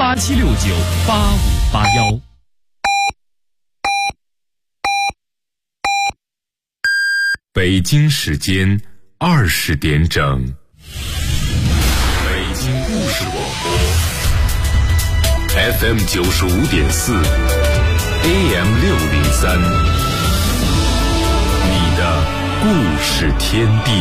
87698581。北京时间20点整。北京故事广播 FM 95.4 AM 603，你的故事天地。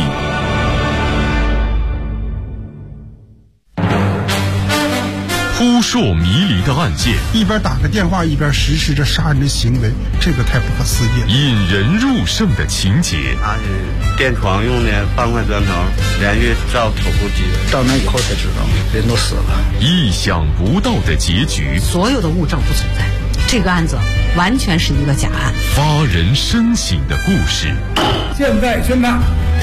扑朔迷离的案件， 一边打个电话一边实施着杀人的行为，这个太不可思议了。 引人入胜的情节， 他是电窗用的半块砖头连续照头部击， 到那以后才知道人都死了。 意想不到的结局， 所有的物证不存在，这个案子完全是一个假案。 发人深省的故事， 现在宣判，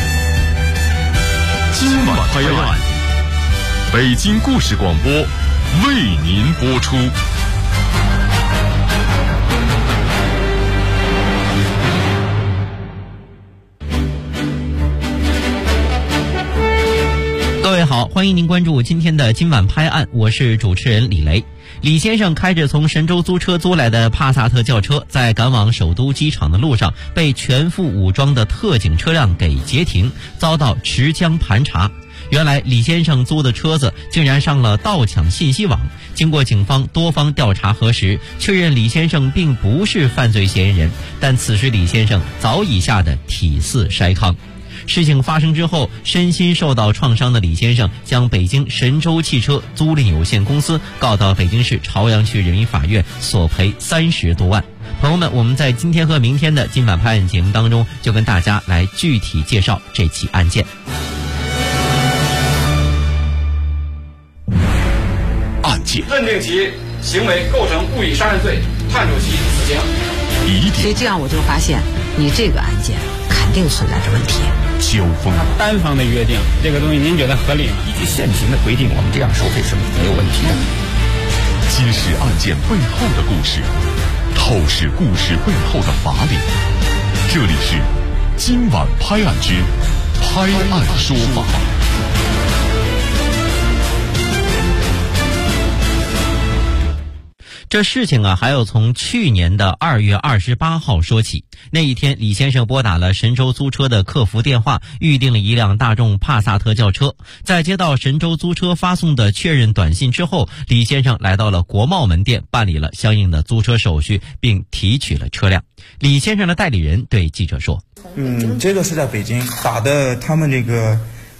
今晚拍案，北京故事广播为您播出。 各位好，欢迎您关注今天的今晚拍案，我是主持人李雷。李先生开着从神州租车租来的帕萨特轿车，在赶往首都机场的路上被全副武装的特警车辆给截停，遭到持枪盘查。原来李先生租的车子竟然上了盗抢信息网，经过警方多方调查核实，确认李先生并不是犯罪嫌疑人，但此时李先生早已吓得体似筛糠。事情发生之后，身心受到创伤的李先生将北京神州汽车租赁有限公司告到北京市朝阳区人民法院，索赔30多万。朋友们，我们在今天和明天的今晚拍案节目当中，就跟大家来具体介绍这起案件。 认定其行为构成故意杀人罪，判处其死刑。 所以这样我就发现，你这个案件肯定存在着问题。 交锋， 单方的约定，这个东西您觉得合理吗？ 依据现行的规定，我们这样收费是没有问题的。 揭示案件背后的故事，透视故事背后的法理。这里是今晚拍案之拍案说法。 这事情还要从去年的2月28号说起。那一天，李先生拨打了神州租车的客服电话，预定了一辆大众帕萨特轿车。在接到神州租车发送的确认短信之后，李先生来到了国贸门店，办理了相应的租车手续，并提取了车辆。李先生的代理人对记者说： 这个是在北京打的他们这个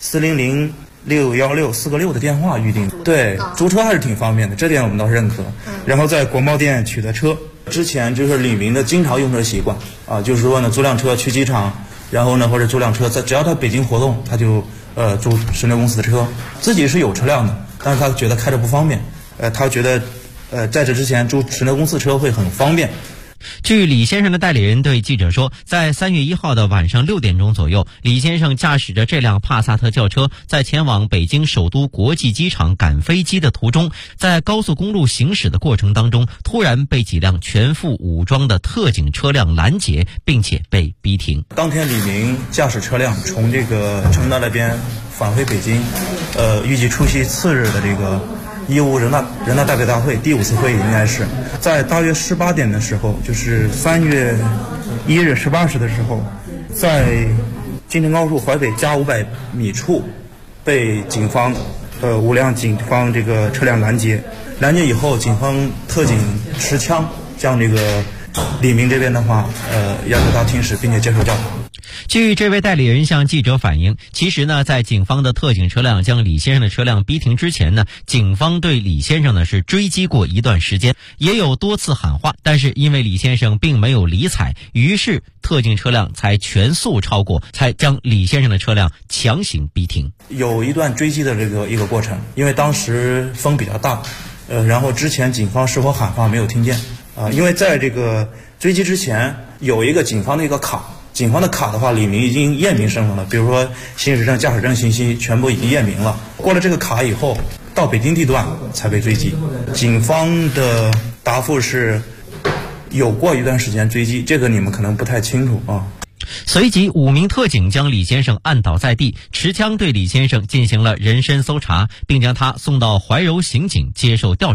400。616个6的电话预定，对，租车还是挺方便的，这点我们倒是认可。然后在国贸店取的车，之前就是李明的经常用车习惯啊，就是说呢，租辆车去机场，然后呢或者租辆车，只要他北京活动，他就租神州公司的车，自己是有车辆的，但是他觉得开着不方便，他觉得在这之前租神州公司车会很方便。 据李先生的代理人对记者说，在3月1号的晚上6点钟左右，李先生驾驶着这辆帕萨特轿车，在前往北京首都国际机场赶飞机的途中，在高速公路行驶的过程当中，突然被几辆全副武装的特警车辆拦截，并且被逼停。 当天李明驾驶车辆从这个承德那边返回北京，预计出席次日的这个义乌人大代表大会第5次会议，应该是在大约18点的时候，就是3月1日18时的时候，在京承高速淮北加500米处被警方5辆警方这个车辆拦截以后，警方特警持枪将这个李明这边的话要求他听使并且接受调查。 据这位代理人向记者反映，其实呢，在警方的特警车辆将李先生的车辆逼停之前呢，警方对李先生呢是追击过一段时间，也有多次喊话，但是因为李先生并没有理睬，于是特警车辆才全速超过，才将李先生的车辆强行逼停。 有一段追击的一个过程，因为当时风比较大，然后之前警方是否喊话没有听见因为在这个追击之前有一个警方的一个卡。警方的卡的话，李明已经验明身份了，比如说行驶证、驾驶证信息全部已经验明了。过了这个卡以后，到北京地段才被追击。警方的答复是有过一段时间追击，这个你们可能不太清楚啊。 随即5名特警将李先生按倒在地，持枪对李先生进行了人身搜查，并将他送到怀柔刑警接受调查。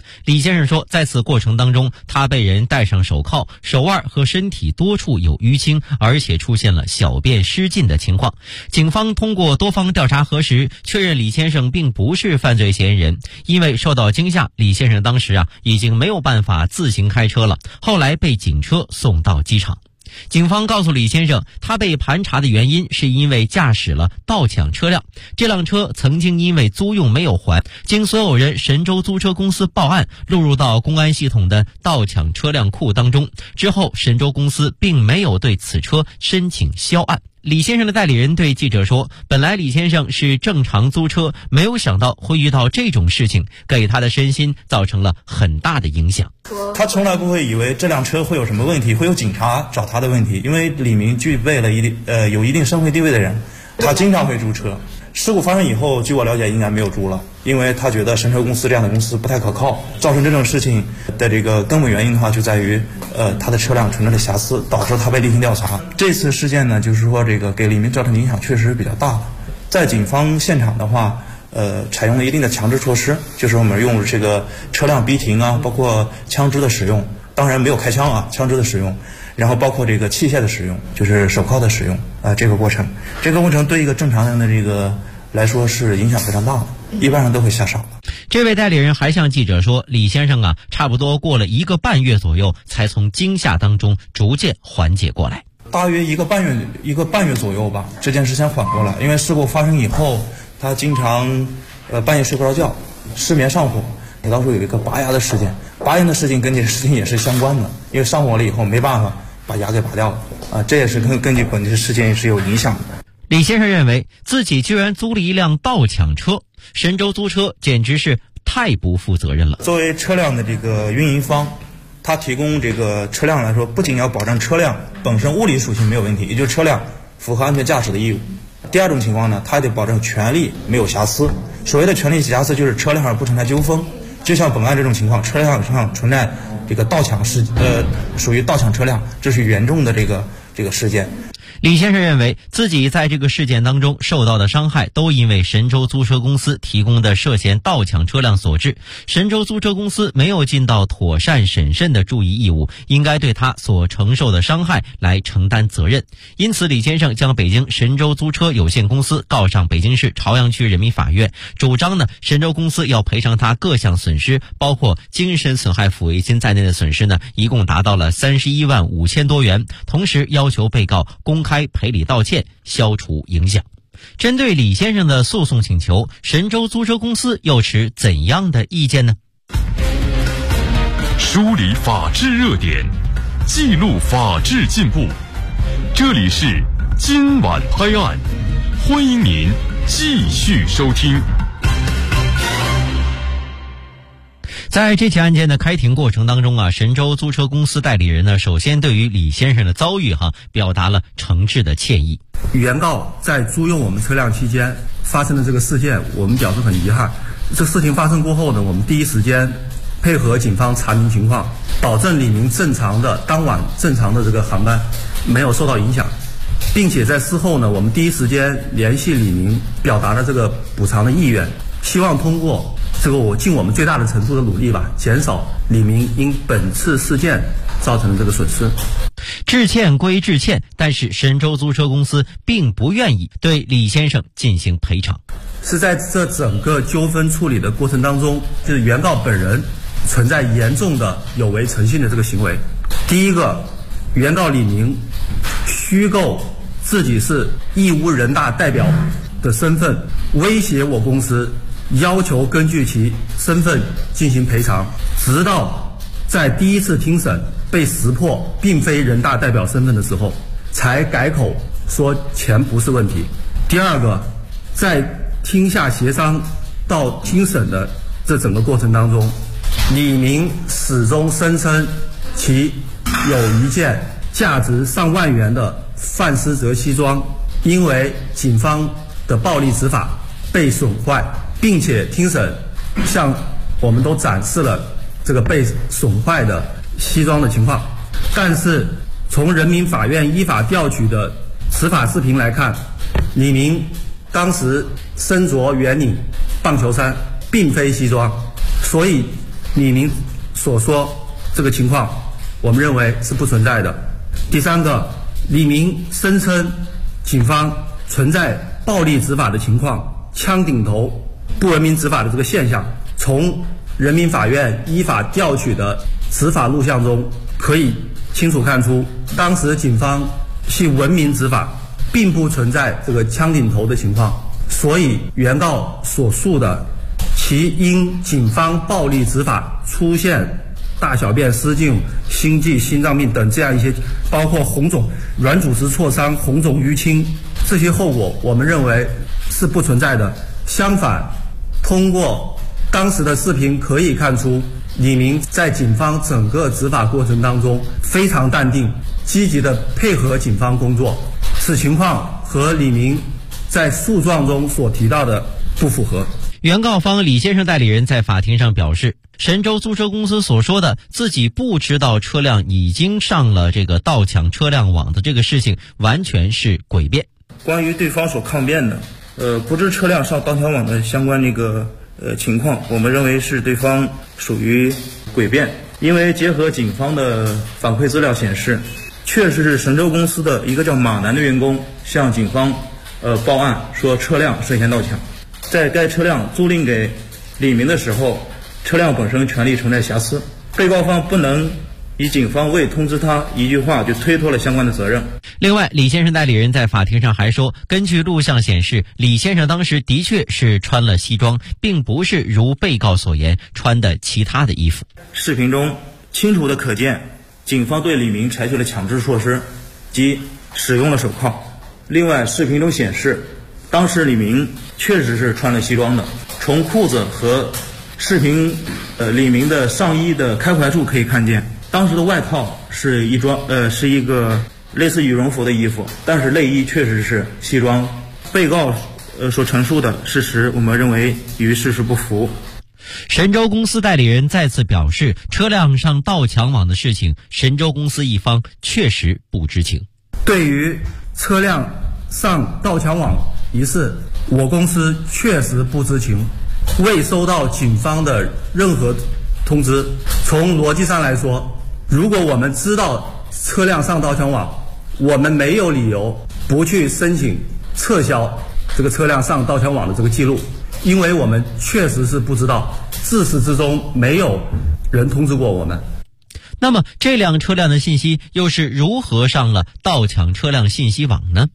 李先生说，在此过程当中，他被人戴上手铐，手腕和身体多处有淤青，而且出现了小便失禁的情况。警方通过多方调查核实，确认李先生并不是犯罪嫌疑人。因为受到惊吓，李先生当时已经没有办法自行开车了，后来被警车送到机场。警方告诉李先生，他被盘查的原因是因为驾驶了盗抢车辆，这辆车曾经因为租用没有还，经所有人神州租车公司报案，录入到公安系统的盗抢车辆库当中。之后神州公司并没有对此车申请销案。李先生的代理人对记者说，本来李先生是正常租车，没有想到会遇到这种事情，给他的身心造成了很大的影响。 他从来不会以为这辆车会有什么问题，会有警察找他的问题，因为李明具备了有一定社会地位的人，他经常会租车。事故发生以后，据我了解应该没有租了，因为他觉得神州公司这样的公司不太可靠。造成这种事情的这个根本原因的话，就在于他的车辆存在的瑕疵，导致他被例行调查。这次事件呢，就是说这个给李明造成影响确实比较大的。在警方现场的话，采用了一定的强制措施，就是我们用这个车辆逼停啊，包括枪支的使用，当然没有开枪啊，枪支的使用。然后包括这个器械的使用，就是手铐的使用这个过程对一个正常人的这个来说是影响非常大的，一般人都会吓傻了。 这位代理人还向记者说，李先生差不多过了1个半月左右，才从惊吓当中逐渐缓解过来。 大约一个半月左右吧，这件事先缓过来。因为事故发生以后，他经常半夜睡不着觉，失眠上火。当初有一个拔牙的事件，拔牙的事情跟这个事情也是相关的，因为上火了以后没办法把牙给拔掉了这也是根据本地的事件是有影响的。 李先生认为自己居然租了一辆盗抢车，神州租车简直是太不负责任了。 作为车辆的这个运营方，他提供这个车辆来说，不仅要保证车辆本身物理属性没有问题，也就是车辆符合安全驾驶的义务。第二种情况呢，他也得保证权利没有瑕疵。所谓的权利瑕疵，就是车辆上不存在纠纷。就像本案这种情况，车辆上存在这个盗抢属于盗抢车辆，这是严重的这个事件。 李先生认为自己在这个事件当中受到的伤害都因为神州租车公司提供的涉嫌盗抢车辆所致，神州租车公司没有尽到妥善审慎的注意义务，应该对他所承受的伤害来承担责任。因此李先生将北京神州租车有限公司告上北京市朝阳区人民法院，主张神州公司要赔偿他各项损失，包括精神损害抚慰金在内的损失一共达到了31万5千多元，同时要求被告公开赔礼道歉，消除影响。针对李先生的诉讼请求，神州租车公司又持怎样的意见呢？ 梳理法治热点，记录法治进步，这里是今晚拍案，欢迎您继续收听。 在这起案件的开庭过程当中神州租车公司代理人首先对于李先生的遭遇表达了诚挚的歉意。 原告在租用我们车辆期间发生的这个事件，我们表示很遗憾。这事情发生过后呢，我们第一时间配合警方查明情况，保证李明当晚正常的这个航班没有受到影响，并且在事后呢，我们第一时间联系李明，表达了这个补偿的意愿，希望通过我尽我们最大的程度的努力减少李明因本次事件造成的这个损失。 致歉归致歉，但是神州租车公司并不愿意对李先生进行赔偿。 是在这整个纠纷处理的过程当中，就是原告本人存在严重的有违诚信的这个行为。第一个，原告李明虚构自己是义乌人大代表的身份，威胁我公司，要求根据其身份进行赔偿，直到在第一次听审被识破并非人大代表身份的时候，才改口说钱不是问题。第二个，在听下协商到听审的这整个过程当中，李明始终声称其有一件价值上万元的范思哲西装因为警方的暴力执法被损坏，并且听审向我们都展示了这个被损坏的西装的情况。但是从人民法院依法调取的执法视频来看，李明当时身着圆领棒球衫，并非西装，所以李明所说这个情况，我们认为是不存在的。第三个，李明声称警方存在暴力执法的情况、枪顶头、不文明执法的这个现象，从人民法院依法调取的执法录像中可以清楚看出，当时警方系文明执法，并不存在这个枪顶头的情况。所以原告所述的其因警方暴力执法出现大小便失禁、心悸、心脏病等这样一些，包括红肿、软组织挫伤、红肿淤青这些后果，我们认为是不存在的。相反，通过当时的视频可以看出，李明在警方整个执法过程当中非常淡定，积极的配合警方工作。此情况和李明在诉状中所提到的不符合。 原告方李先生代理人在法庭上表示，神州租车公司所说的自己不知道车辆已经上了这个盗抢车辆网的这个事情，完全是诡辩。 关于对方所抗辩的不知车辆上盗抢网的相关情况，我们认为是对方属于诡辩。因为结合警方的反馈资料显示，确实是神州公司的一个叫马楠的员工向警方报案说车辆涉嫌盗抢。在该车辆租赁给李明的时候，车辆本身权利存在瑕疵，被告方不能以警方未通知他一句话就推脱了相关的责任。 另外，李先生代理人在法庭上还说，根据录像显示，李先生当时的确是穿了西装，并不是如被告所言穿的其他的衣服。 视频中清楚的可见，警方对李明采取了强制措施，即使用了手铐。另外，视频中显示，当时李明确实是穿了西装的，从裤子和视频李明的上衣的开怀处可以看见，当时的外套是一个类似羽绒服的衣服，但是内衣确实是西装。被告所陈述的事实，我们认为与事实不符。 神州公司代理人再次表示，车辆上盗抢网的事情，神州公司一方确实不知情。 对于车辆上盗抢网一事，我公司确实不知情，未收到警方的任何通知。从逻辑上来说，如果我们知道车辆上盗抢网，我们没有理由不去申请撤销这个车辆上盗抢网的这个记录，因为我们确实是不知道，自始至终没有人通知过我们。 那么这辆车辆的信息又是如何上了盗抢车辆信息网呢？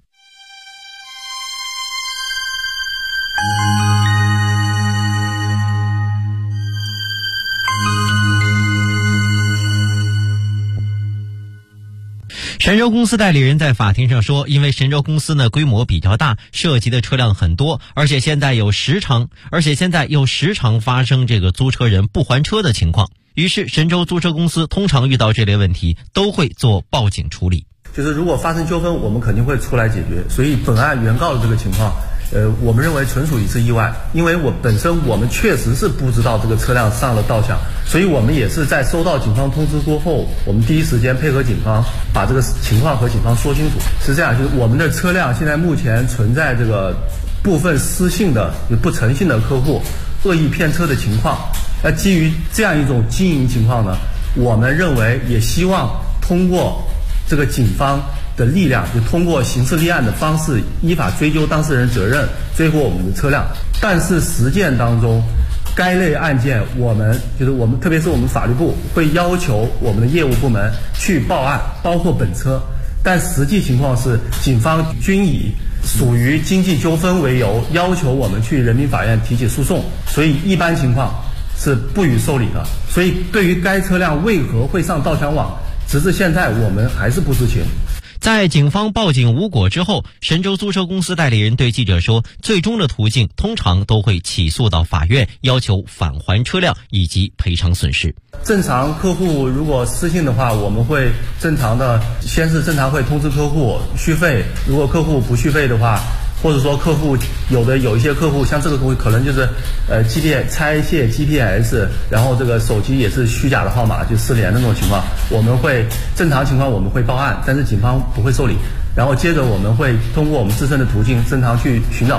神州公司代理人在法庭上说，因为神州公司呢规模比较大，涉及的车辆很多，而且现在又时常发生这个租车人不还车的情况，于是神州租车公司通常遇到这类问题都会做报警处理。 就是如果发生纠纷，我们肯定会出来解决。所以本案原告的这个情况我们认为纯属一次意外，因为我们确实是不知道这个车辆上了盗抢，所以我们也是在收到警方通知过后，我们第一时间配合警方把这个情况和警方说清楚。是这样，就是我们的车辆现在目前存在这个部分失信的不诚信的客户恶意骗车的情况。那基于这样一种经营情况呢，我们认为也希望通过这个警方的力量，就通过刑事立案的方式依法追究当事人责任，追回我们的车辆。但是实践当中，该类案件我们特别是我们法律部会要求我们的业务部门去报案，包括本车。但实际情况是，警方均以属于经济纠纷为由，要求我们去人民法院提起诉讼，所以一般情况是不予受理的。所以对于该车辆为何会上盗抢网，直至现在我们还是不知情。 在警方报警无果之后，神州租车公司代理人对记者说，最终的途径通常都会起诉到法院，要求返还车辆以及赔偿损失。 正常客户如果失信的话，我们会正常会通知客户续费，如果客户不续费的话，或者说客户有一些客户，像这个客户可能就是拆卸 GPS， 然后这个手机也是虚假的号码，就失联的那种情况，我们会正常情况我们会报案，但是警方不会受理。然后接着我们会通过我们自身的途径正常去寻找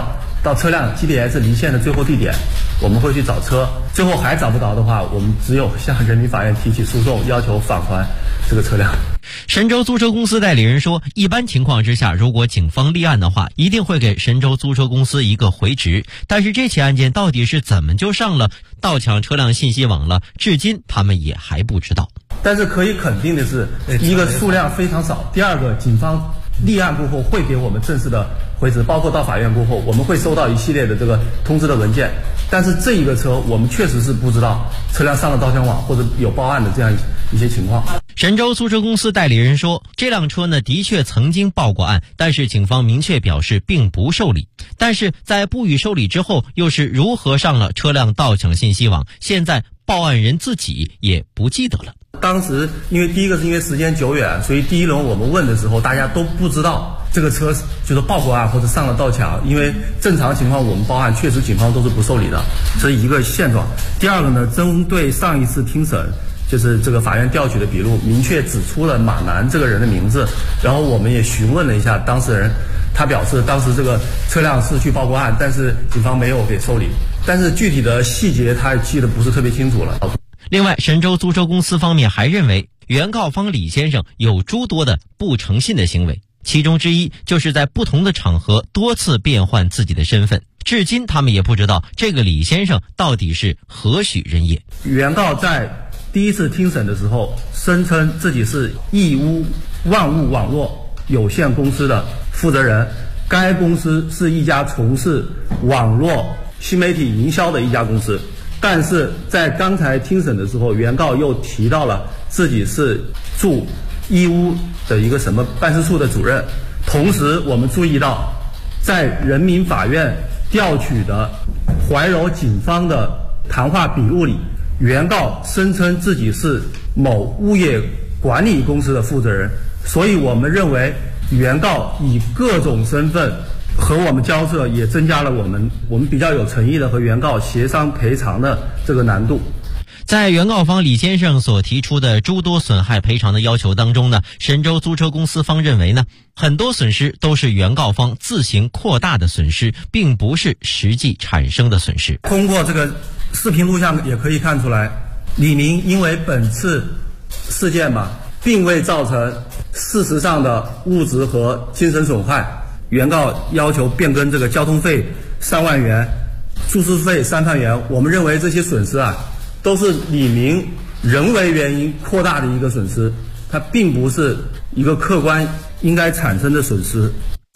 到车辆 GPS 离线的最后地点，我们会去找车，最后还找不着的话，我们只有向人民法院提起诉讼，要求返还这个车辆。 神州租车公司代理人说，一般情况之下，如果警方立案的话，一定会给神州租车公司一个回执。但是这起案件到底是怎么就上了盗抢车辆信息网了，至今他们也还不知道。 但是可以肯定的是，第一个数量非常少，第二个警方立案过后会给我们正式的回执，包括到法院过后我们会收到一系列的这个通知的文件。但是这一个车我们确实是不知道车辆上了盗抢网或者有报案的这样一些情况。 神州租车公司代理人说，这辆车呢的确曾经报过案，但是警方明确表示并不受理。但是在不予受理之后，又是如何上了车辆盗抢信息网，现在报案人自己也不记得了。 当时因为第一个是因为时间久远，所以第一轮我们问的时候大家都不知道这个车就是报过案或者上了盗抢，因为正常情况我们报案确实警方都是不受理的，这是一个现状。第二个呢，针对上一次听审，就是这个法院调取的笔录明确指出了马楠这个人的名字，然后我们也询问了一下当事人，他表示当时这个车辆是去报过案，但是警方没有给受理，但是具体的细节他记得不是特别清楚了。 另外，神州租车公司方面还认为，原告方李先生有诸多的不诚信的行为，其中之一就是在不同的场合多次变换自己的身份，至今他们也不知道这个李先生到底是何许人也。 原告在第一次听审的时候声称自己是义乌万物网络有限公司的负责人，该公司是一家从事网络新媒体营销的一家公司。但是在刚才听审的时候，原告又提到了自己是驻义乌的一个什么办事处的主任。同时我们注意到，在人民法院调取的怀柔警方的谈话笔录里，原告声称自己是某物业管理公司的负责人，所以我们认为原告以各种身份和我们交涉，也增加了我们比较有诚意的和原告协商赔偿的这个难度。 在原告方李先生所提出的诸多损害赔偿的要求当中呢，神州租车公司方认为呢，很多损失都是原告方自行扩大的损失，并不是实际产生的损失。 通过这个视频录像也可以看出来，李明因为本次事件并未造成事实上的物质和精神损害。原告要求变更这个交通费3万元，住宿费3万元，我们认为这些损失都是李明人为原因扩大的一个损失，它并不是一个客观应该产生的损失。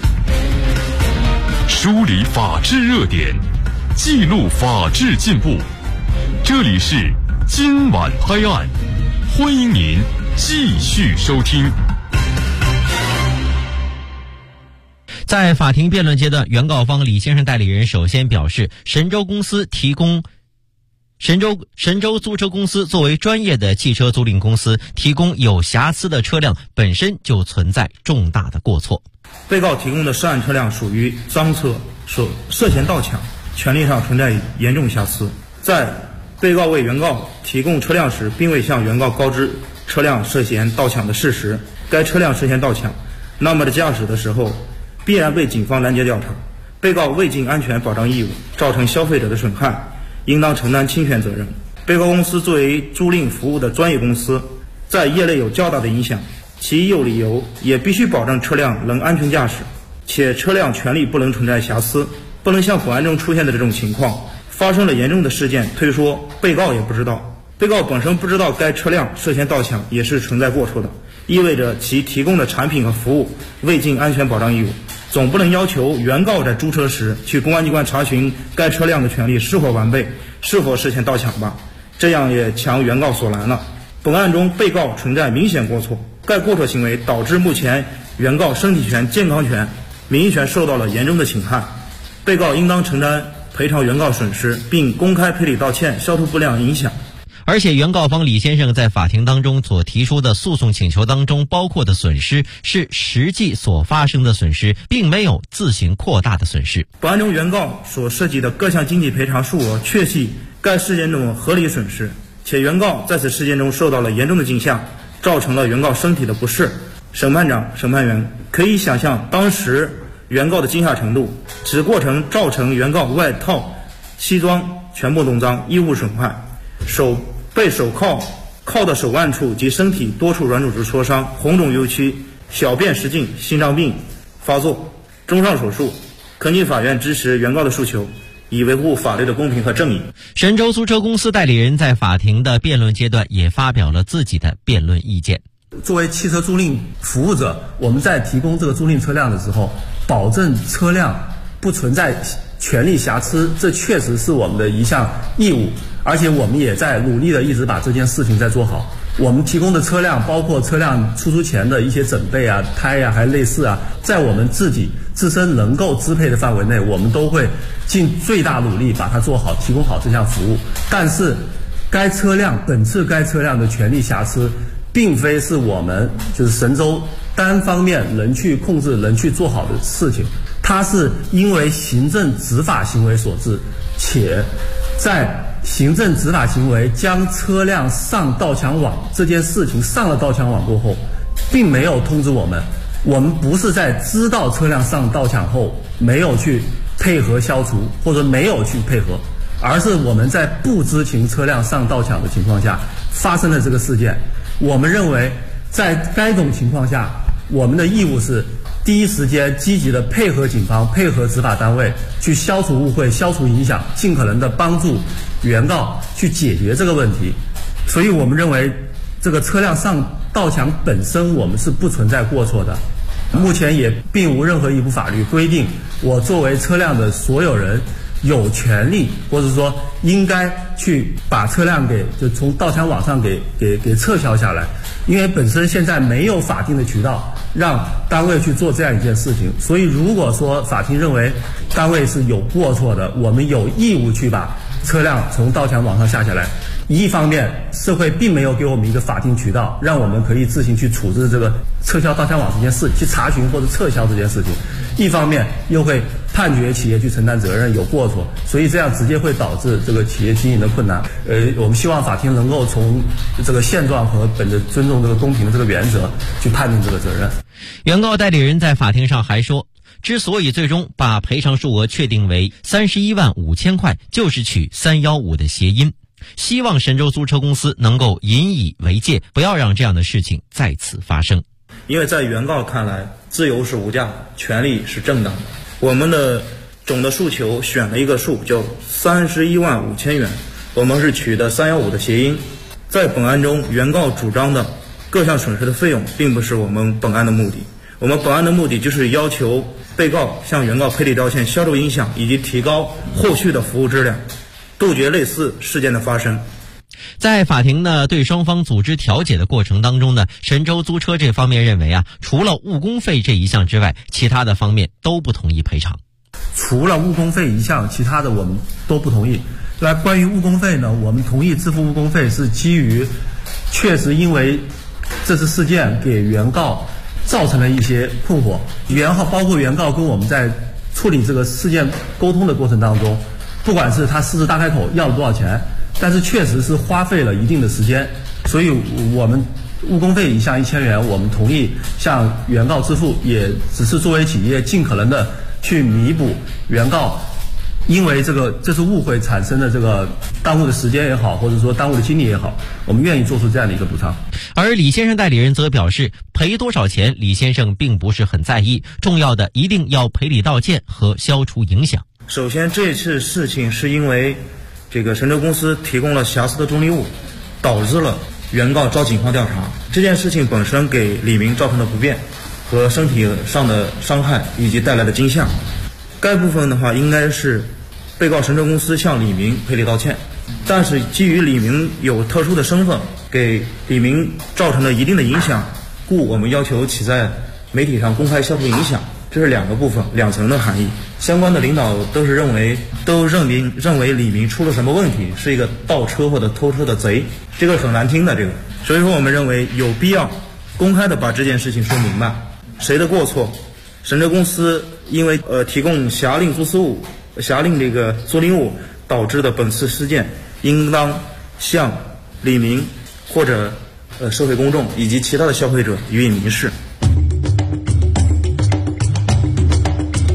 梳理法治热点，记录法治进步，这里是今晚拍案，欢迎您继续收听。 在法庭辩论阶段，原告方李先生代理人首先表示，神州租车公司作为专业的汽车租赁公司，提供有瑕疵的车辆本身就存在重大的过错。 被告提供的涉案车辆属于赃车，涉嫌盗抢，权利上存在严重瑕疵。在被告为原告提供车辆时，并未向原告告知车辆涉嫌盗抢的事实，该车辆涉嫌盗抢，那么的驾驶的时候必然被警方拦截调查。被告未尽安全保障义务，造成消费者的损害，应当承担侵权责任。被告公司作为租赁服务的专业公司，在业内有较大的影响，其有理由也必须保证车辆能安全驾驶，且车辆权利不能存在瑕疵，不能像本案中出现的这种情况，发生了严重的事件，推说被告也不知道。被告本身不知道该车辆涉嫌盗抢，也是存在过错的，意味着其提供的产品和服务未尽安全保障义务。总不能要求原告在租车时去公安机关查询该车辆的权利是否完备，是否涉嫌盗抢吧，这样也强原告所难了。本案中被告存在明显过错，该过错行为导致目前原告身体权、健康权、名誉权受到了严重的侵害，被告应当承担赔偿原告损失，并公开赔礼道歉，消除不良影响。 而且原告方李先生在法庭当中所提出的诉讼请求当中包括的损失是实际所发生的损失，并没有自行扩大的损失。 本案中原告所涉及的各项经济赔偿数额确系该事件中合理损失，且原告在此事件中受到了严重的惊吓，造成了原告身体的不适。审判长、审判员可以想象当时原告的惊吓程度，此过程造成原告外套、西装全部弄脏，衣物损坏，被手铐的手腕处及身体多处软组织挫伤，红肿扭曲，小便失禁，心脏病发作，综上所述，恳请法院支持原告的诉求，以维护法律的公平和正义。 神州租车公司代理人在法庭的辩论阶段也发表了自己的辩论意见。 作为汽车租赁服务者，我们在提供这个租赁车辆的时候，保证车辆不存在权利瑕疵，这确实是我们的一项义务，而且我们也在努力的一直把这件事情在做好。我们提供的车辆，包括车辆出租前的一些整备啊、胎啊，还类似啊，在我们自身能够支配的范围内，我们都会尽最大努力把它做好，提供好这项服务。但是本次该车辆的权利瑕疵，并非是我们就是神州单方面能去控制、能去做好的事情，它是因为行政执法行为所致，且在行政执法行为将车辆上盗抢网这件事情上了盗抢网过后，并没有通知我们，我们不是在知道车辆上盗抢后没有去配合消除，或者没有去配合，而是我们在不知情车辆上盗抢的情况下发生了这个事件。我们认为在该种情况下，我们的义务是第一时间积极的配合警方、配合执法单位去消除误会、消除影响，尽可能的帮助原告去解决这个问题。所以我们认为这个车辆上盗抢本身我们是不存在过错的，目前也并无任何一部法律规定我作为车辆的所有人有权利或者说应该去把车辆就从盗抢网上给撤销下来，因为本身现在没有法定的渠道让单位去做这样一件事情。所以如果说法庭认为单位是有过错的，我们有义务去把车辆从盗抢网上下下来。一方面社会并没有给我们一个法定渠道让我们可以自行去处置这个撤销盗抢网这件事，去查询或者撤销这件事情，一方面又会判决企业去承担责任，有过错，所以这样直接会导致这个企业经营的困难。我们希望法庭能够从这个现状和本着尊重这个公平的这个原则去判定这个责任。 原告代理人在法庭上还说，之所以最终把赔偿数额确定为31万5千块，就是取315的谐音，希望神州租车公司能够引以为戒，不要让这样的事情再次发生。 因为在原告看来，自由是无价的，权利是正当的。我们的总的诉求选了一个数，叫31万5千元，我们是取的315的谐音。在本案中，原告主张的各项损失的费用并不是我们本案的目的，我们本案的目的就是要求被告向原告赔礼道歉，消除影响，以及提高后续的服务质量，杜绝类似事件的发生。 在法庭呢对双方组织调解的过程当中呢，神州租车这方面认为除了误工费这一项之外，其他的方面都不同意赔偿。 除了误工费一项，其他的我们都不同意。那关于误工费呢，我们同意支付误工费是基于确实因为这次事件给原告造成了一些困惑，包括原告跟我们在处理这个事件沟通的过程当中，不管是他狮子大开口要了多少钱，但是确实是花费了一定的时间，所以我们误工费一项1000元，我们同意向原告支付，也只是作为企业尽可能的去弥补原告因为这是误会产生的这个耽误的时间也好，或者说耽误的精力也好，我们愿意做出这样的一个补偿。 而李先生代理人则表示，赔多少钱李先生并不是很在意，重要的一定要赔礼道歉和消除影响。 首先，这次事情是因为这个神州公司提供了瑕疵的中立物，导致了原告遭警方调查。这件事情本身给李明造成的不便和身体上的伤害以及带来的惊吓，该部分的话应该是被告神州公司向李明赔礼道歉，但是基于李明有特殊的身份，给李明造成了一定的影响，故我们要求其在媒体上公开消除影响。这是两个部分，两层的含义。相关的领导都认为李明出了什么问题，是一个盗车或者偷车的贼，这个很难听的这个。所以说我们认为有必要公开的把这件事情说明白，谁的过错。神州公司因为提供辖令这个租赁物导致的本次事件，应当向李明或者社会公众以及其他的消费者予以明示。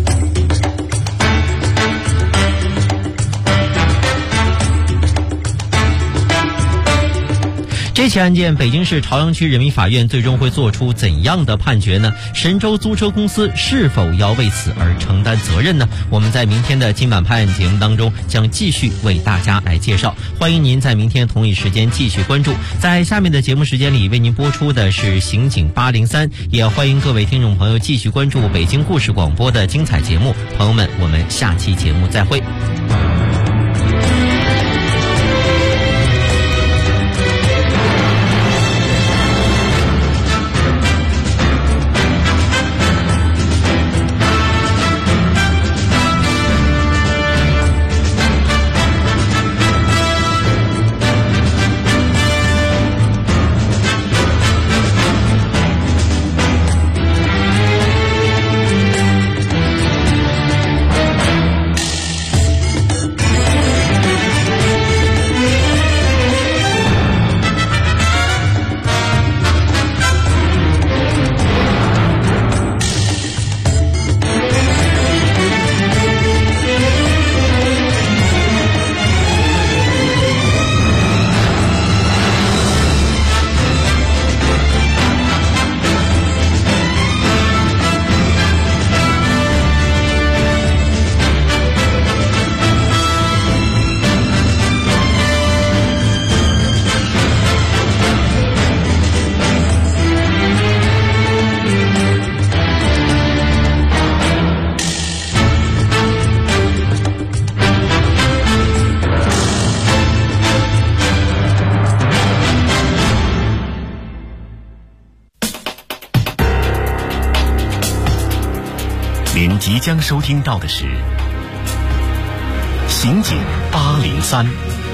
这起案件，北京市朝阳区人民法院最终会做出怎样的判决呢？神州租车公司是否要为此而承担责任呢？我们在明天的今晚拍案节目当中将继续为大家来介绍，欢迎您在明天同一时间继续关注。在下面的节目时间里为您播出的是刑警803，也欢迎各位听众朋友继续关注北京故事广播的精彩节目。朋友们，我们下期节目再会。 您即将收听到的是刑警803。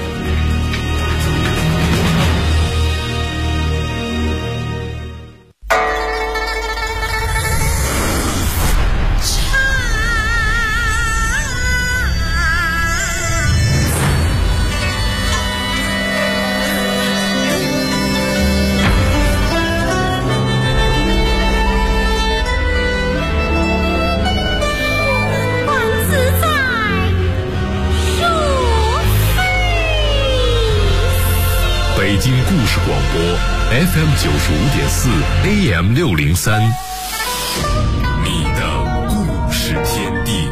北京故事广播 FM95.4 AM603， 你的故事天地。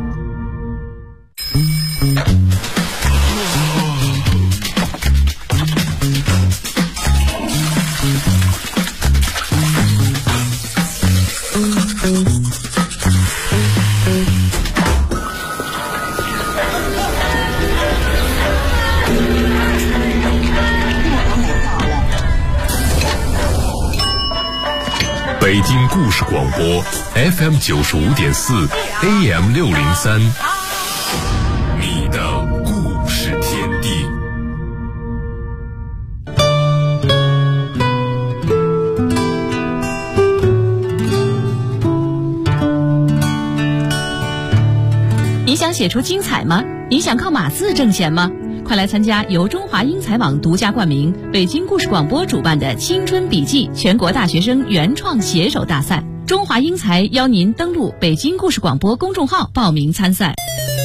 北京故事广播 FM95.4 AM603， 你的故事天地。 你想写出精彩吗？你想靠码字挣钱吗？快来参加由中华英才网独家冠名、北京故事广播主办的青春笔记全国大学生原创写手大赛。中华英才邀您登录北京故事广播公众号报名参赛。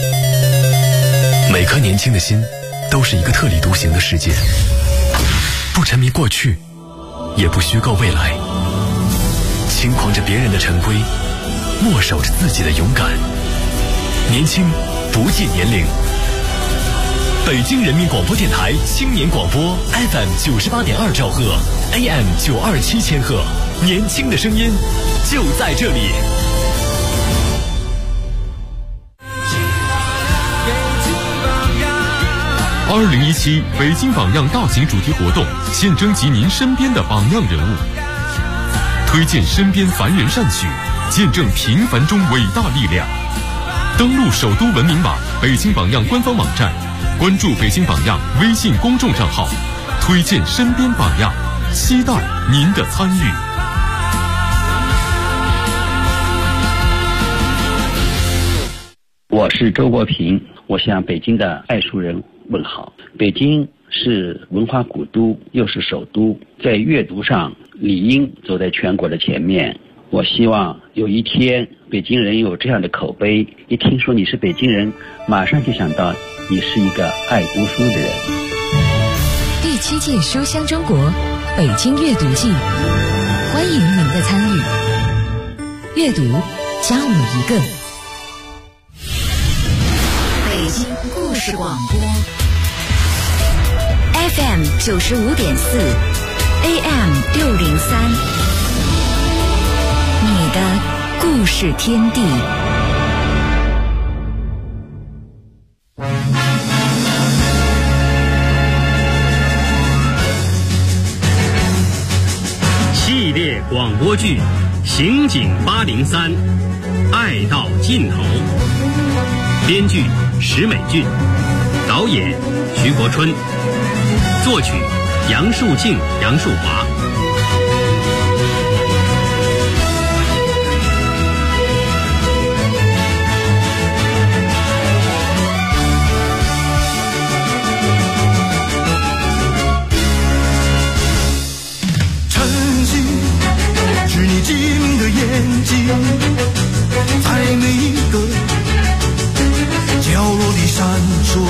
每颗年轻的心都是一个特立独行的世界，不沉迷过去，也不虚构未来，轻狂着别人的陈规，默守着自己的勇敢。年轻不计年龄。北京人民广播电台青年广播 FM98.2 兆赫 AM927千赫，年轻的声音就在这里。 2017北京榜样大型主题活动，现征集您身边的榜样人物，推荐身边凡人善举，见证平凡中伟大力量。登录首都文明网北京榜样官方网站，关注北京榜样微信公众账号，推荐身边榜样，期待您的参与。 我是周国平，我向北京的爱书人问好。北京是文化古都，又是首都，在阅读上理应走在全国的前面。我希望有一天北京人有这样的口碑，一听说你是北京人，马上就想到你是一个爱读书的人。 地 7届书香中国北京阅读季，欢迎您的参与。阅读加我一个。 北京故事广播 FM 95.4 AM 603，你的故事天地。 系列广播剧《刑警803》，爱到尽头。编剧石美俊，导演徐国春，作曲杨树庆、杨树华。 精明的眼睛，在每一个角落里闪烁。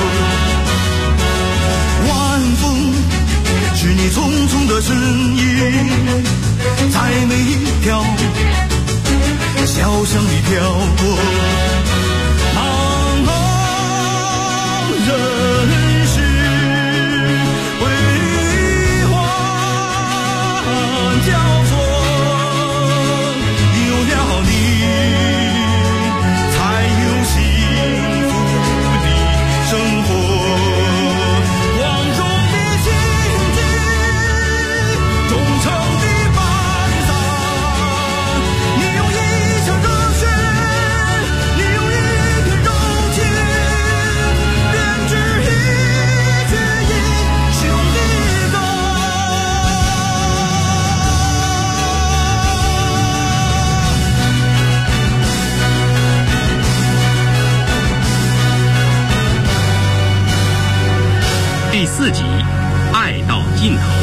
晚风是你匆匆的身影，在每一条小巷里飘过。茫茫人世辉煌交错。 第4集，爱到尽头。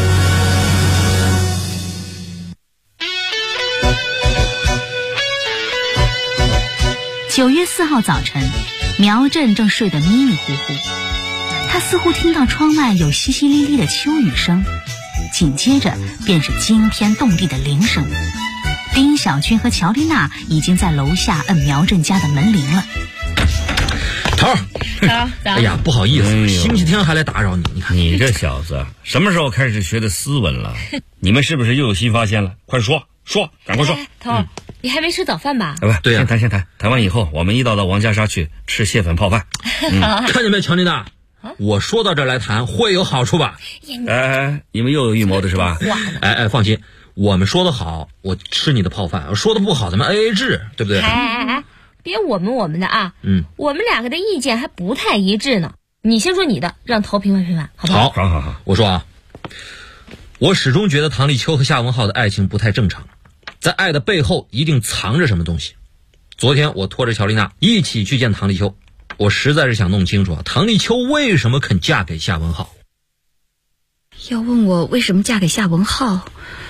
9月4号早晨，苗振正睡得迷迷糊糊，他似乎听到窗外有淅淅沥沥的秋雨声，紧接着便是惊天动地的铃声。丁小军和乔丽娜已经在楼下摁苗振家的门铃了。 头儿，哎呀，不好意思，星期天还来打扰你。你看你这小子什么时候开始学的斯文了？你们是不是又有新发现了？快说，赶快说。 头儿，你还没吃早饭吧？ 不，对呀，先谈完以后，我们一道到王家沙去吃蟹粉泡饭。 看见没，乔丽娜？我说到这儿来谈会有好处吧？ 你们又有预谋的是吧？ 放心，我们说的好，我吃你的泡饭；说的不好，咱们 AA 制，对不对？ 别我们的啊，我们2个的意见还不太一致呢。你先说你的，让头评判，好不好？ 好。 我说啊，我始终觉得唐立秋和夏文浩的爱情不太正常，在爱的背后一定藏着什么东西。昨天我拖着乔丽娜一起去见唐立秋，我实在是想弄清楚唐立秋为什么肯嫁给夏文浩。 要问我为什么嫁给夏文浩，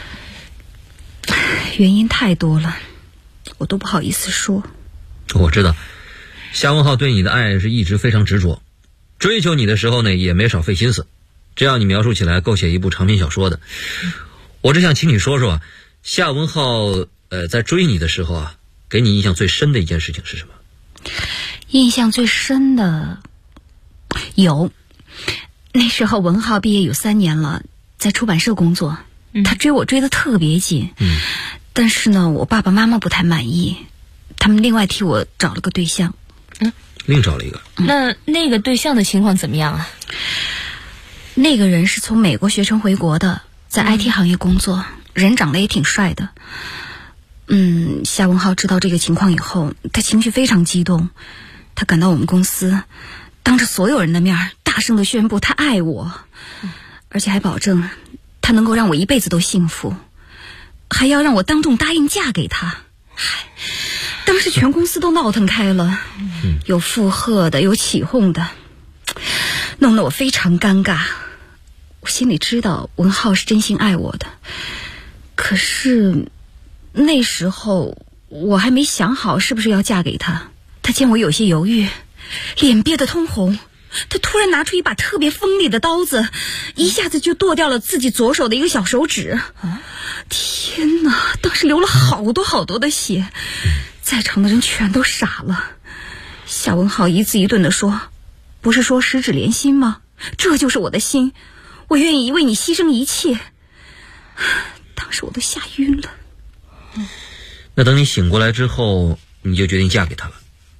原因太多了，我都不好意思说。 我知道夏文浩对你的爱是一直非常执着，追求你的时候呢也没少费心思，这样你描述起来够写一部长篇小说的。我只想请你说说夏文浩在追你的时候啊，给你印象最深的一件事情是什么？ 印象最深的有，那时候文浩毕业有3年了，在出版社工作，他追我追得特别紧，但是呢我爸爸妈妈不太满意，他们另外替我找了个对象。 另找了一个。 那个对象的情况怎么样啊？ 那个人是从美国学成回国的，在 IT 行业工作，人长得也挺帅的。夏文浩知道这个情况以后，他情绪非常激动，他赶到我们公司，当着所有人的面大声地宣布他爱我，而且还保证他能够让我一辈子都幸福，还要让我当众答应嫁给他。当时全公司都闹腾开了，有附和的，有起哄的，弄得我非常尴尬。我心里知道文浩是真心爱我的，可是那时候我还没想好是不是要嫁给他。他见我有些犹豫，脸憋得通红， 他突然拿出一把特别锋利的刀子，一下子就剁掉了自己左手的一个小手指。天哪，当时流了好多好多的血，在场的人全都傻了。夏文浩一字一顿地说，不是说十指连心吗？这就是我的心，我愿意为你牺牲一切。当时我都吓晕了。 那等你醒过来之后，你就决定嫁给他了？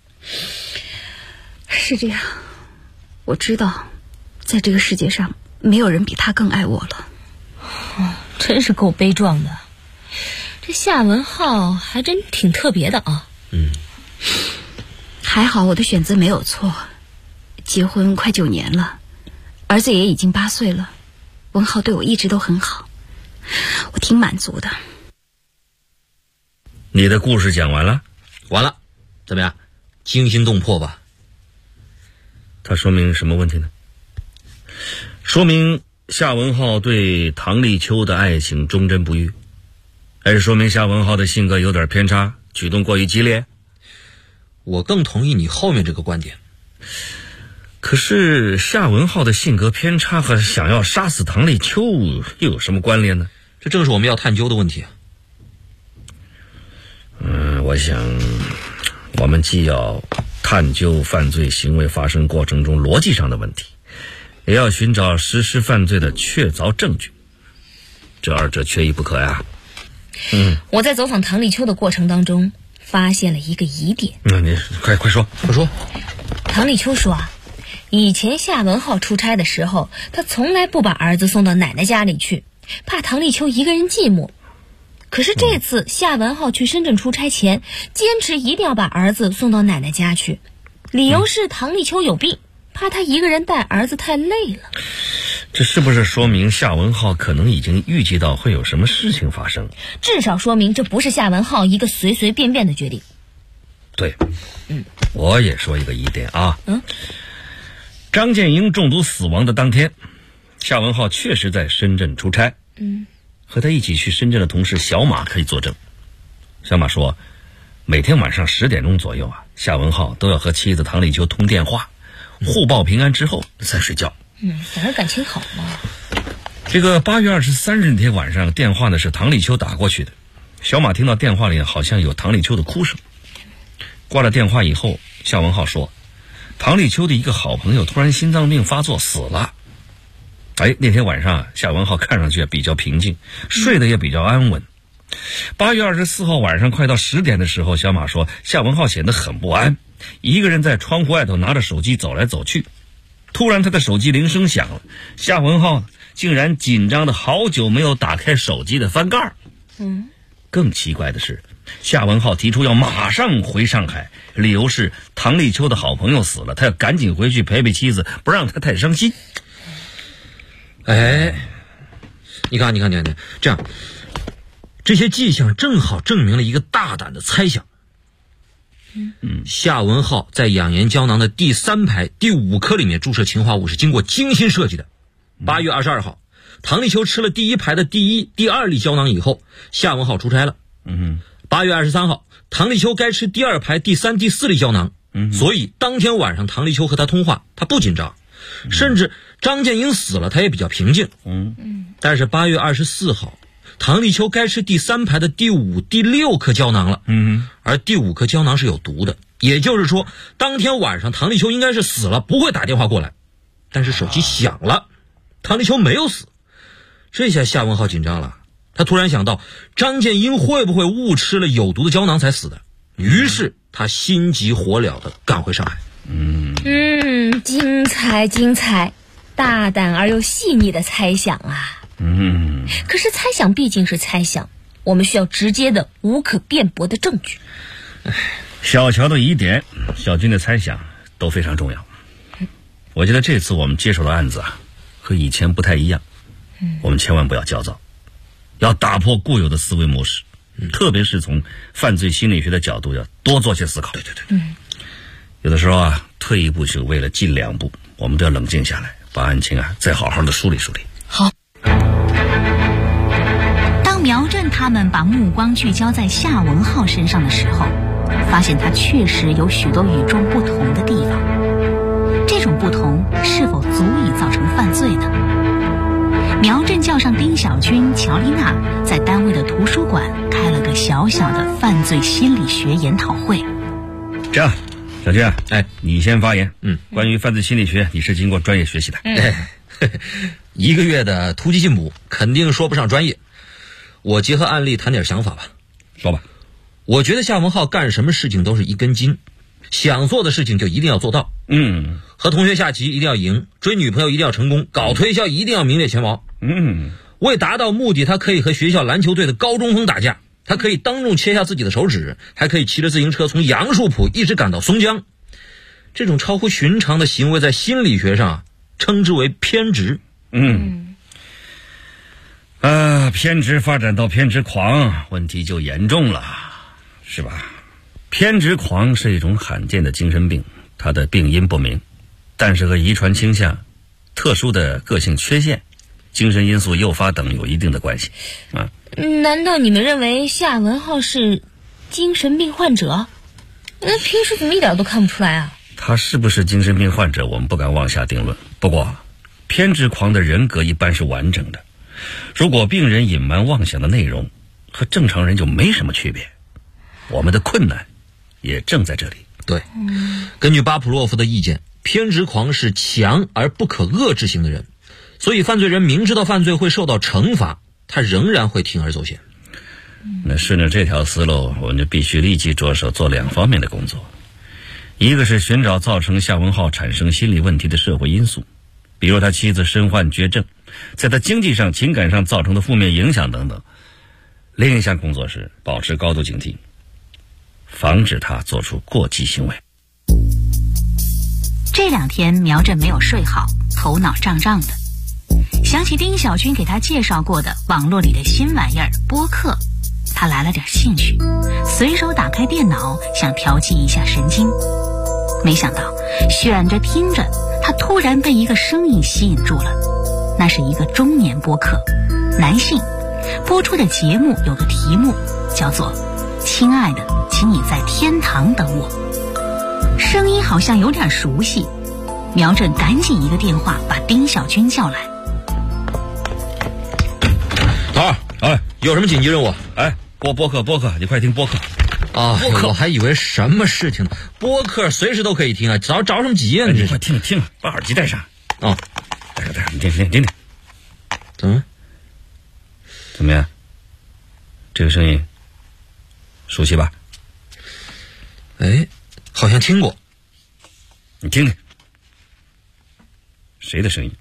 是这样，我知道在这个世界上没有人比他更爱我了。 真是够悲壮的，这夏文浩还真挺特别的啊。 还好我的选择没有错，结婚快9年了，儿子也已经8岁了，文浩对我一直都很好，我挺满足的。 你的故事讲完了？ 完了。怎么样，惊心动魄吧？ 它说明什么问题呢？说明夏文浩对唐立秋的爱情忠贞不渝，还是说明夏文浩的性格有点偏差，举动过于激烈？ 我更同意你后面这个观点。 可是夏文浩的性格偏差和想要杀死唐立秋又有什么关联呢？ 这正是我们要探究的问题啊。 我想我们既要探究犯罪行为发生过程中逻辑上的问题，也要寻找实施犯罪的确凿证据，这二者缺一不可呀。 我在走访唐立秋的过程当中发现了一个疑点。 你快说。 唐立秋说以前夏文浩出差的时候，他从来不把儿子送到奶奶家里去，怕唐立秋一个人寂寞。可是这次夏文浩去深圳出差前，坚持一定要把儿子送到奶奶家去，理由是唐立秋有病，怕他一个人带儿子太累了。 这是不是说明夏文浩可能已经预计到会有什么事情发生？ 至少说明这不是夏文浩一个随随便便的决定。 对，我也说一个疑点啊。张建英中毒死亡的当天，夏文浩确实在深圳出差。和他一起去深圳的同事小马可以作证。小马说，每天晚上10点钟左右夏文浩都要和妻子唐立秋通电话，互报平安之后再睡觉。 反正感情好嘛。 这个8月23日那天晚上，电话呢是唐立秋打过去的。小马听到电话里好像有唐立秋的哭声。挂了电话以后，夏文浩说，唐立秋的一个好朋友突然心脏病发作死了。那天晚上夏文浩看上去比较平静，睡得也比较安稳。8月24号晚上快到10点的时候，小马说夏文浩显得很不安，一个人在窗户外头拿着手机走来走去。突然他的手机铃声响了，夏文浩竟然紧张的好久没有打开手机的翻盖。更奇怪的是，夏文浩提出要马上回上海，理由是唐立秋的好朋友死了，他要赶紧回去陪陪妻子，不让他太伤心。 你看，这样，这些迹象正好证明了一个大胆的猜想。夏文浩在养颜胶囊的第3排第5颗里面注射氰化物是经过精心设计的。8月22号，唐立秋吃了第1排的第1、第2粒胶囊以后，夏文浩出差了。8月23号，唐立秋该吃第2排第3、第4粒胶囊，所以当天晚上唐立秋和他通话，他不紧张。甚至张建英死了他也比较平静。但是8月24号，唐立秋该吃第3排的第5、第6颗胶囊了。而第5颗胶囊是有毒的，也就是说当天晚上唐立秋应该是死了，不会打电话过来。但是手机响了，唐立秋没有死。这下夏文浩紧张了，他突然想到张建英会不会误吃了有毒的胶囊才死的，于是他心急火燎地赶回上海。 精彩，大胆而又细腻的猜想啊。可是猜想毕竟是猜想，我们需要直接的无可辩驳的证据。 小乔的疑点，小军的猜想都非常重要。我觉得这次我们接手的案子和以前不太一样。我们千万不要焦躁，要打破固有的思维模式，特别是从犯罪心理学的角度要多做些思考。对，有的时候退一步是为了进2步，我们都要冷静下来，把案情再好好的梳理梳理。 好。 当苗振他们把目光聚焦在夏文浩身上的时候，发现他确实有许多与众不同的地方。这种不同，是否足以造成犯罪呢？苗镇叫上丁小军、乔丽娜，在单位的图书馆开了个小小的犯罪心理学研讨会。 这样，小军，你先发言。关于犯罪心理学，你是经过专业学习的。 1个月的突击进补，肯定说不上专业。我结合案例谈点想法吧。 说吧。 我觉得夏文浩干什么事情都是一根筋，想做的事情就一定要做到。和同学下棋一定要赢，追女朋友一定要成功，搞推销一定要名列前茅。为达到目的，他可以和学校篮球队的高中锋打架，他可以当众切下自己的手指，还可以骑着自行车从杨树浦一直赶到松江。这种超乎寻常的行为在心理学上称之为偏执。 偏执发展到偏执狂，问题就严重了，是吧？偏执狂是一种罕见的精神病，它的病因不明，但是和遗传倾向、特殊的个性缺陷、精神因素诱发等有一定的关系。 难道你们认为夏文浩是精神病患者？那平时怎么一点都看不出来啊？ 他是不是精神病患者，我们不敢妄下定论。不过，偏执狂的人格一般是完整的。如果病人隐瞒妄想的内容，和正常人就没什么区别。我们的困难也正在这里。 对，根据巴甫洛夫的意见，偏执狂是强而不可遏制型的人，所以犯罪人明知道犯罪会受到惩罚，他仍然会铤而走险。 那顺着这条思路，我们就必须立即着手做2方面的工作。一个是寻找造成夏文浩产生心理问题的社会因素，比如他妻子身患绝症，在他经济上、情感上造成的负面影响等等。另一项工作是保持高度警惕，防止他做出过激行为。 这2天苗振没有睡好，头脑胀胀的，想起丁小军给他介绍过的网络里的新玩意儿播客，他来了点兴趣，随手打开电脑想调剂一下神经。没想到选着听着，他突然被一个声音吸引住了。那是一个中年播客，男性，播出的节目有个题目叫做亲爱的，请你在天堂等我。声音好像有点熟悉，苗振赶紧一个电话把丁小军叫来。 头儿，有什么紧急任务？ 播客，你快听播客。 我还以为什么事情呢？播客随时都可以听啊，找什么急啊？ 你快听，把耳机戴上。戴上，你听。怎么样？这个声音熟悉吧？ 好像听过。 你听听，谁的声音？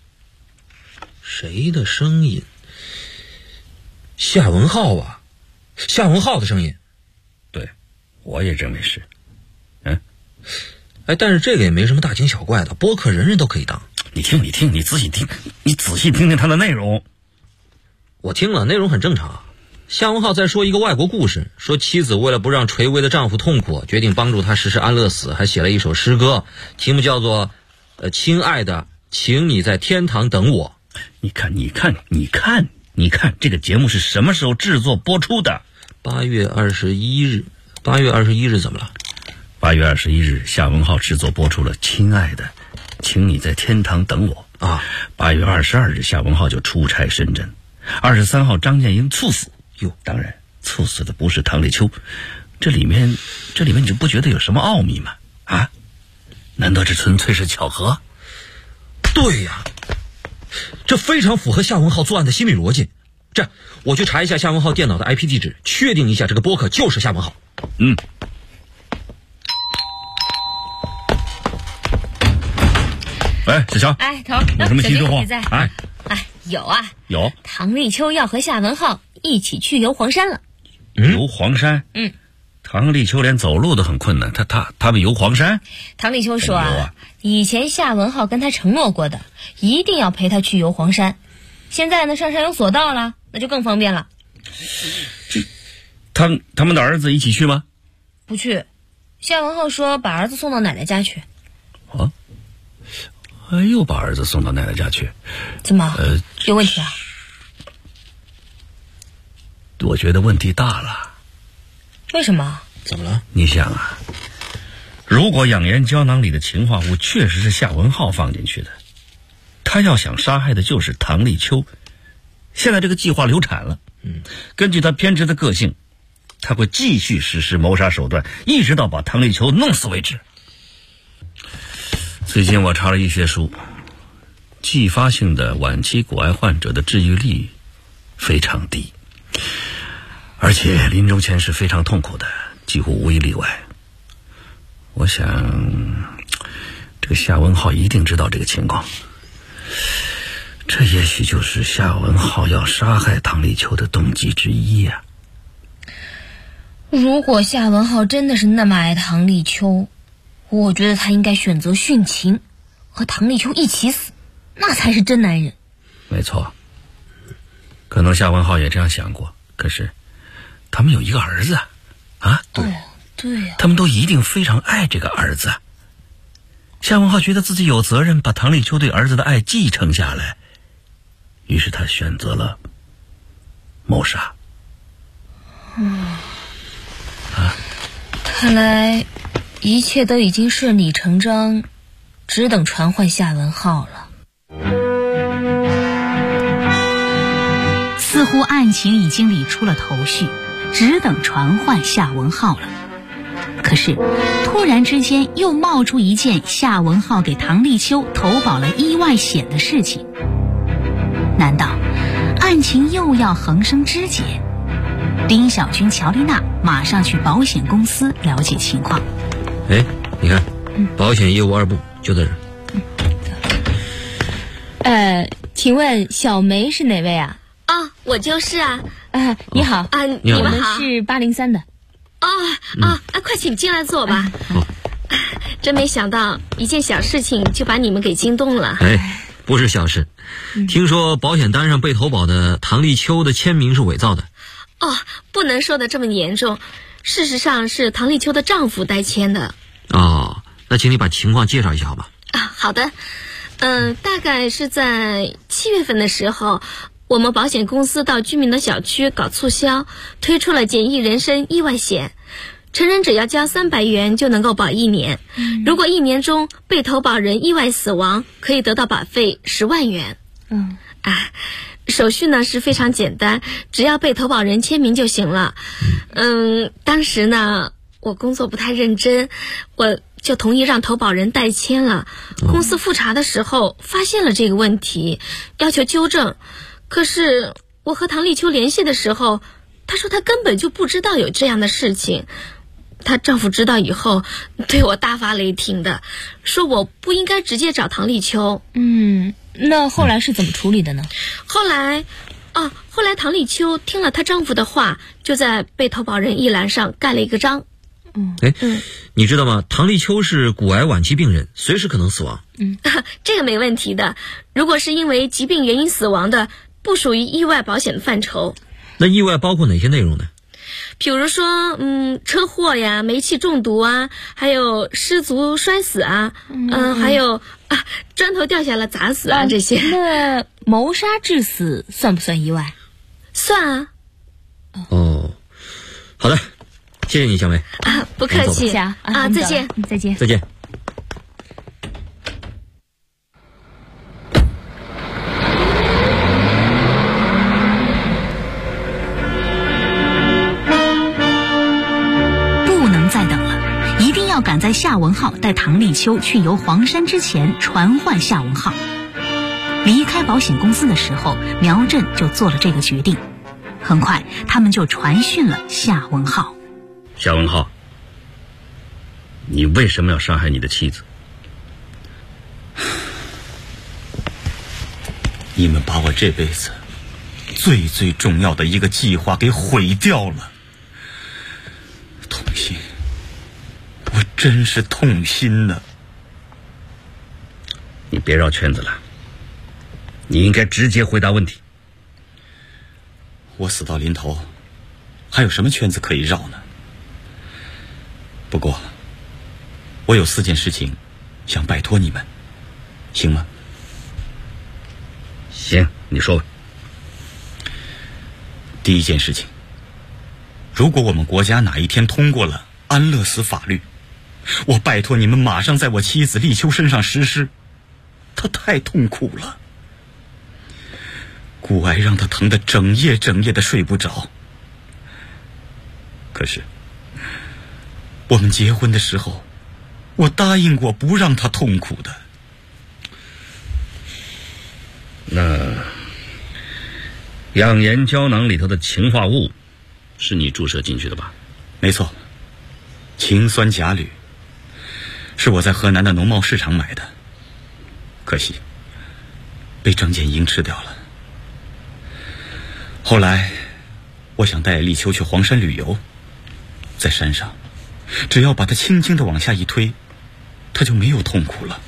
夏文浩吧？夏文浩的声音。 对，我也认为是。 但是这个也没什么大惊小怪的，播客人人都可以当。 你听，你仔细听听它的内容。 我听了，内容很正常。夏文浩在说一个外国故事，说妻子为了不让垂危的丈夫痛苦，决定帮助他实施安乐死，还写了一首诗歌，题目叫做亲爱的，请你在天堂等我。 你看这个节目是什么时候制作播出的 ？8月21日。8月21日怎么了 ？8月21日，夏文浩制作播出了《亲爱的，请你在天堂等我》8月22日，夏文浩就出差深圳。23号，张建英猝死。当然，猝死的不是唐立秋。这里面你就不觉得有什么奥秘吗？难道这纯粹是巧合？ 对呀，这非常符合夏文浩作案的心理逻辑。这样，我去查一下夏文浩电脑的 IP 地址，确定一下这个播客就是夏文浩。 小乔。 头， 有什么新收获？ 有。唐立秋要和夏文浩一起去游黄山了。 游黄山？唐立秋连走路都很困难，他们游黄山？ 唐立秋说以前夏文浩跟他承诺过的，一定要陪他去游黄山。现在呢，上山有索道了，那就更方便了。 他们的儿子一起去吗？ 不去。夏文浩说把儿子送到奶奶家去。 又把儿子送到奶奶家去？ 怎么？有问题啊？ 我觉得问题大了。 为什么？ 怎么了？ 你想啊， 如果养颜胶囊里的氰化物确实是夏文浩放进去的，他要想杀害的就是唐立秋。现在这个计划流产了，根据他偏执的个性，他会继续实施谋杀手段，一直到把唐立秋弄死为止。最近我查了医学书，继发性的晚期骨癌患者的治愈率非常低，而且临终前是非常痛苦的，几乎无一例外。我想这个夏文浩一定知道这个情况，这也许就是夏文浩要杀害唐立秋的动机之一呀。 如果夏文浩真的是那么爱唐立秋，我觉得他应该选择殉情，和唐立秋一起死，那才是真男人。 没错，可能夏文浩也这样想过，可是他们有一个儿子啊， 对呀， 他们都一定非常爱这个儿子。夏文浩觉得自己有责任把唐立秋对儿子的爱继承下来，于是他选择了谋杀。 看来一切都已经顺理成章，只等传唤夏文浩了。 似乎案情已经理出了头绪，只等传唤夏文浩了。可是突然之间又冒出一件夏文浩给唐立秋投保了意外险的事情，难道案情又要横生枝节？丁小军、乔丽娜马上去保险公司了解情况。 哎，你看，保险业务2部就在这儿。请问小梅是哪位啊？ 我就是啊。 你好啊， 你们是803的。 快请进来坐吧。真没想到一件小事情就把你们给惊动了。 不是小事。听说保险单上被投保的唐立秋的签名是伪造的。 不能说的这么严重，事实上是唐立秋的丈夫代签的。 那请你把情况介绍一下好吧？ 好的。大概是在7月份的时候，我们保险公司到居民的小区搞促销，推出了简易人身意外险，成人只要交300元就能够保1年，如果1年中被投保人意外死亡，可以得到保费10万元。手续呢是非常简单，只要被投保人签名就行了。当时呢我工作不太认真，我就同意让投保人代签了。公司复查的时候发现了这个问题，要求纠正。可是我和唐立秋联系的时候，他说他根本就不知道有这样的事情。她丈夫知道以后对我大发雷霆的，说我不应该直接找唐立秋。 那后来是怎么处理的呢？ 后来唐立秋听了她丈夫的话，就在被投保人一栏上盖了一个章。 你知道吗？唐立秋是骨癌晚期病人，随时可能死亡。 这个没问题的。如果是因为疾病原因死亡的，不属于意外保险的范畴。 那意外包括哪些内容呢？ 比如说车祸呀、煤气中毒啊，还有失足摔死啊，还有砖头掉下来砸死啊，这些。 那谋杀致死算不算意外？ 算啊。 好的，谢谢你小梅。 不客气再见。 再见。 要赶在夏文浩带唐立秋去游黄山之前传唤夏文浩。离开保险公司的时候，苗振就做了这个决定。很快他们就传讯了夏文浩。 夏文浩，你为什么要杀害你的妻子？ 你们把我这辈子最重要的一个计划给毁掉了。痛心，我真是痛心呢。 你别绕圈子了，你应该直接回答问题。 我死到临头，还有什么圈子可以绕呢？不过我有4件事情想拜托你们，行吗？ 行，你说吧。 第一件事情，如果我们国家哪一天通过了安乐死法律， 我拜托你们马上在我妻子立秋身上实施，她太痛苦了。骨癌让她疼得整夜的睡不着。可是我们结婚的时候，我答应过不让她痛苦的。 那养颜胶囊里头的氰化物是你注射进去的吧？ 没错，氰酸钾铝是我在河南的农贸市场买的，可惜被张建英吃掉了。后来我想带立秋去黄山旅游，在山上只要把它轻轻地往下一推，它就没有痛苦了。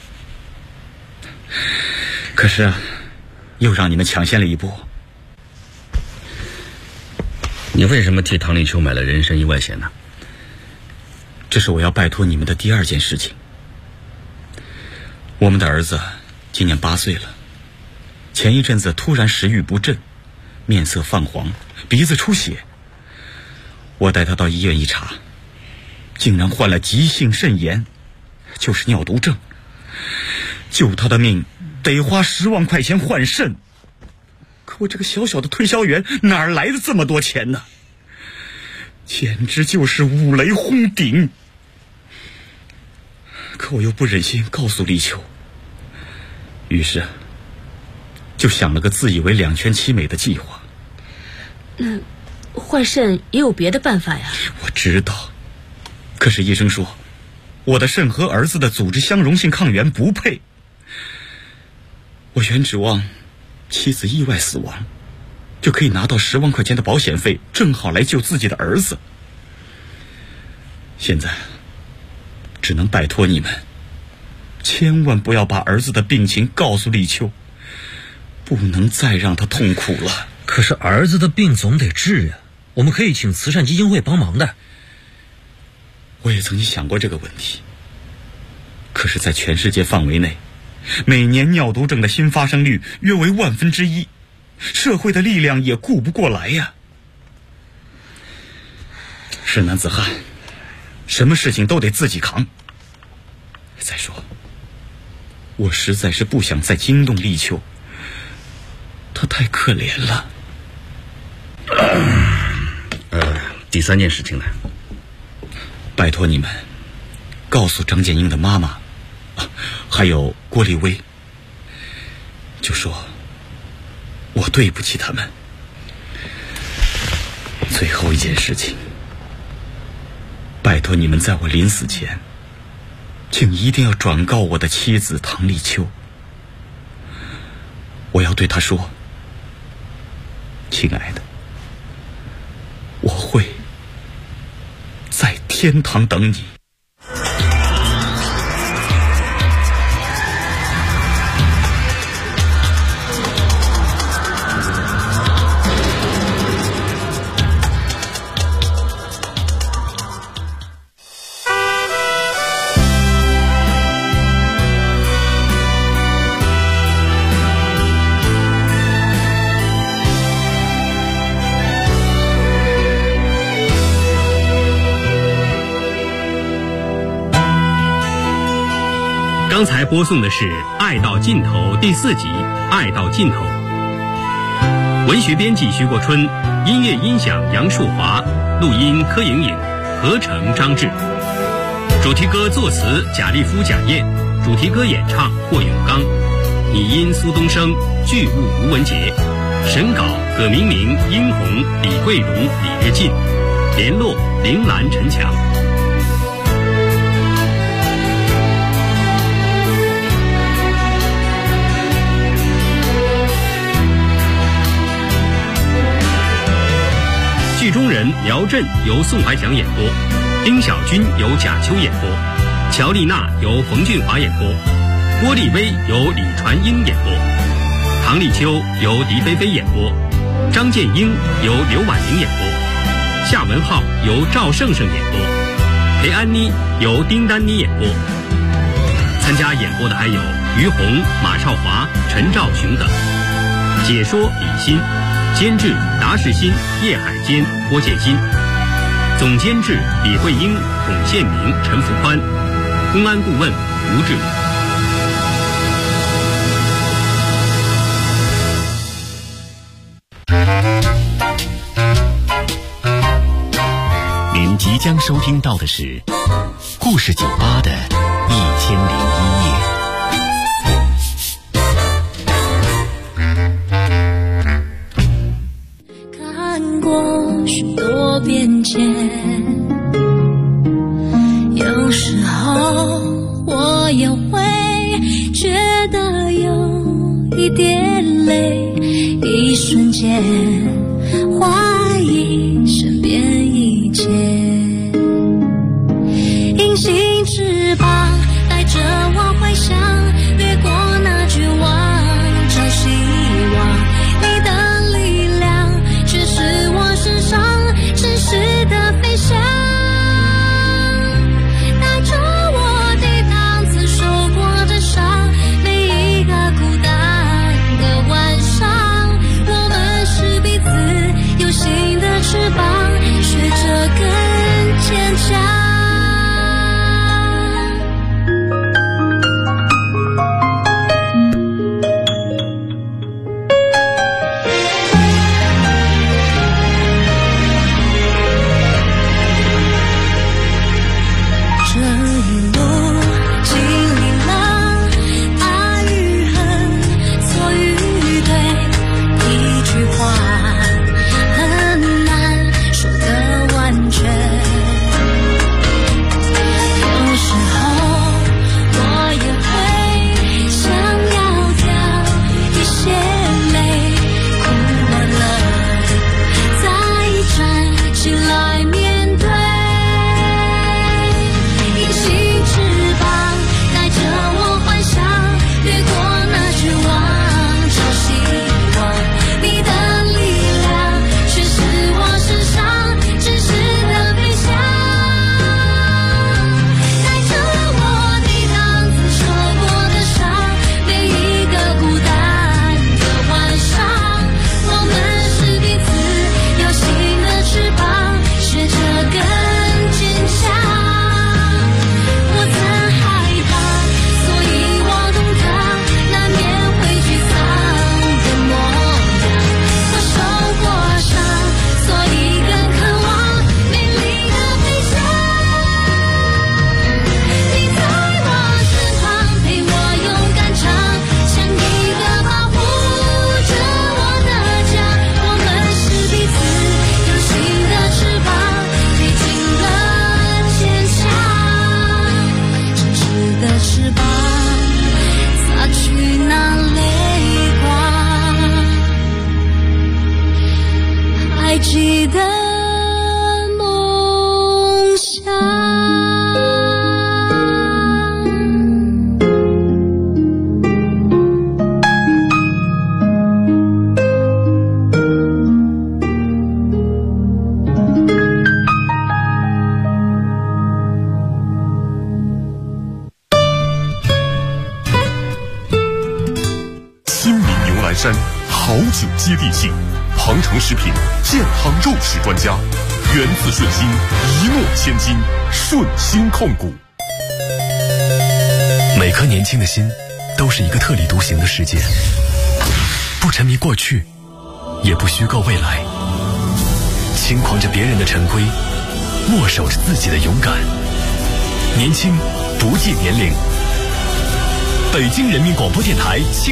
可是啊，又让你们抢先了一步。 你为什么替唐立秋买了人身意外险呢？ 这是我要拜托你们的第二件事情。我们的儿子今年8岁了，前一阵子突然食欲不振，面色泛黄，鼻子出血。我带他到医院一查，竟然患了急性肾炎，就是尿毒症。救他的命得花10万块钱换肾，可我这个小小的推销员哪来的这么多钱呢？简直就是五雷轰顶。可我又不忍心告诉立秋，于是就想了个自以为两全其美的计划。 那换肾也有别的办法呀？ 我知道，可是医生说我的肾和儿子的组织相容性抗原不配。我原指望妻子意外死亡就可以拿到10万块钱的保险费，正好来救自己的儿子。现在只能拜托你们，千万不要把儿子的病情告诉立秋，不能再让他痛苦了。 可是儿子的病总得治呀，我们可以请慈善基金会帮忙的。 我也曾经想过这个问题，可是在全世界范围内，每年尿毒症的新发生率约为1/1000，社会的力量也顾不过来呀。是男子汉，什么事情都得自己扛。再说，我实在是不想再惊动立秋，他太可怜了。 第3件事情呢？ 拜托你们告诉张建英的妈妈，还有郭立威，就说我对不起他们。最后一件事情，拜托你们在我临死前，请一定要转告我的妻子唐立秋，我要对她说，亲爱的，我会在天堂等你。 刚才播送的是《爱到尽头》第4集《爱到尽头》，文学编辑徐国春，音乐音响杨树华，录音柯莹莹，合成张志，主题歌作词贾立夫、贾燕，主题歌演唱霍永刚，拟音苏东升，剧务吴文杰，审稿葛明明、殷红、李桂荣、李日进，联络铃兰、陈强。剧中人苗震由宋怀祥演播，丁小军由贾秋演播，乔丽娜由冯俊华演播，郭立威由李传英演播，唐立秋由狄菲菲演播，张建英由刘婉玲演播，夏文浩由赵胜胜演播，裴安妮由丁丹妮演播。参加演播的还有于红、马少华、陈兆雄等。解说李欣，监制达世新、叶海坚、郭建新，总监制李慧英、孔宪明、陈福宽， 公安顾问吴志。 您即将收听到的是故事酒吧的1001夜。 看过许多变迁，有时候我也会觉得有一点累，一瞬间怀疑身边一切。隐形翅膀带着我回想，越过那绝望，找希望。你的力量却是我身上真实的飞翔，带着我抵挡曾受过的伤，每一个孤单的晚上，我们是彼此有新的翅膀，学着更坚强。记得梦想。 新民牛栏山好酒接地气，庞城食品健康肉食专家，源自顺心，一诺千金，顺心控股。 每颗年轻的心都是一个特立独行的世界，不沉迷过去，也不虚构未来，轻狂着别人的陈规，默守着自己的勇敢。年轻不计年龄。北京人民广播电台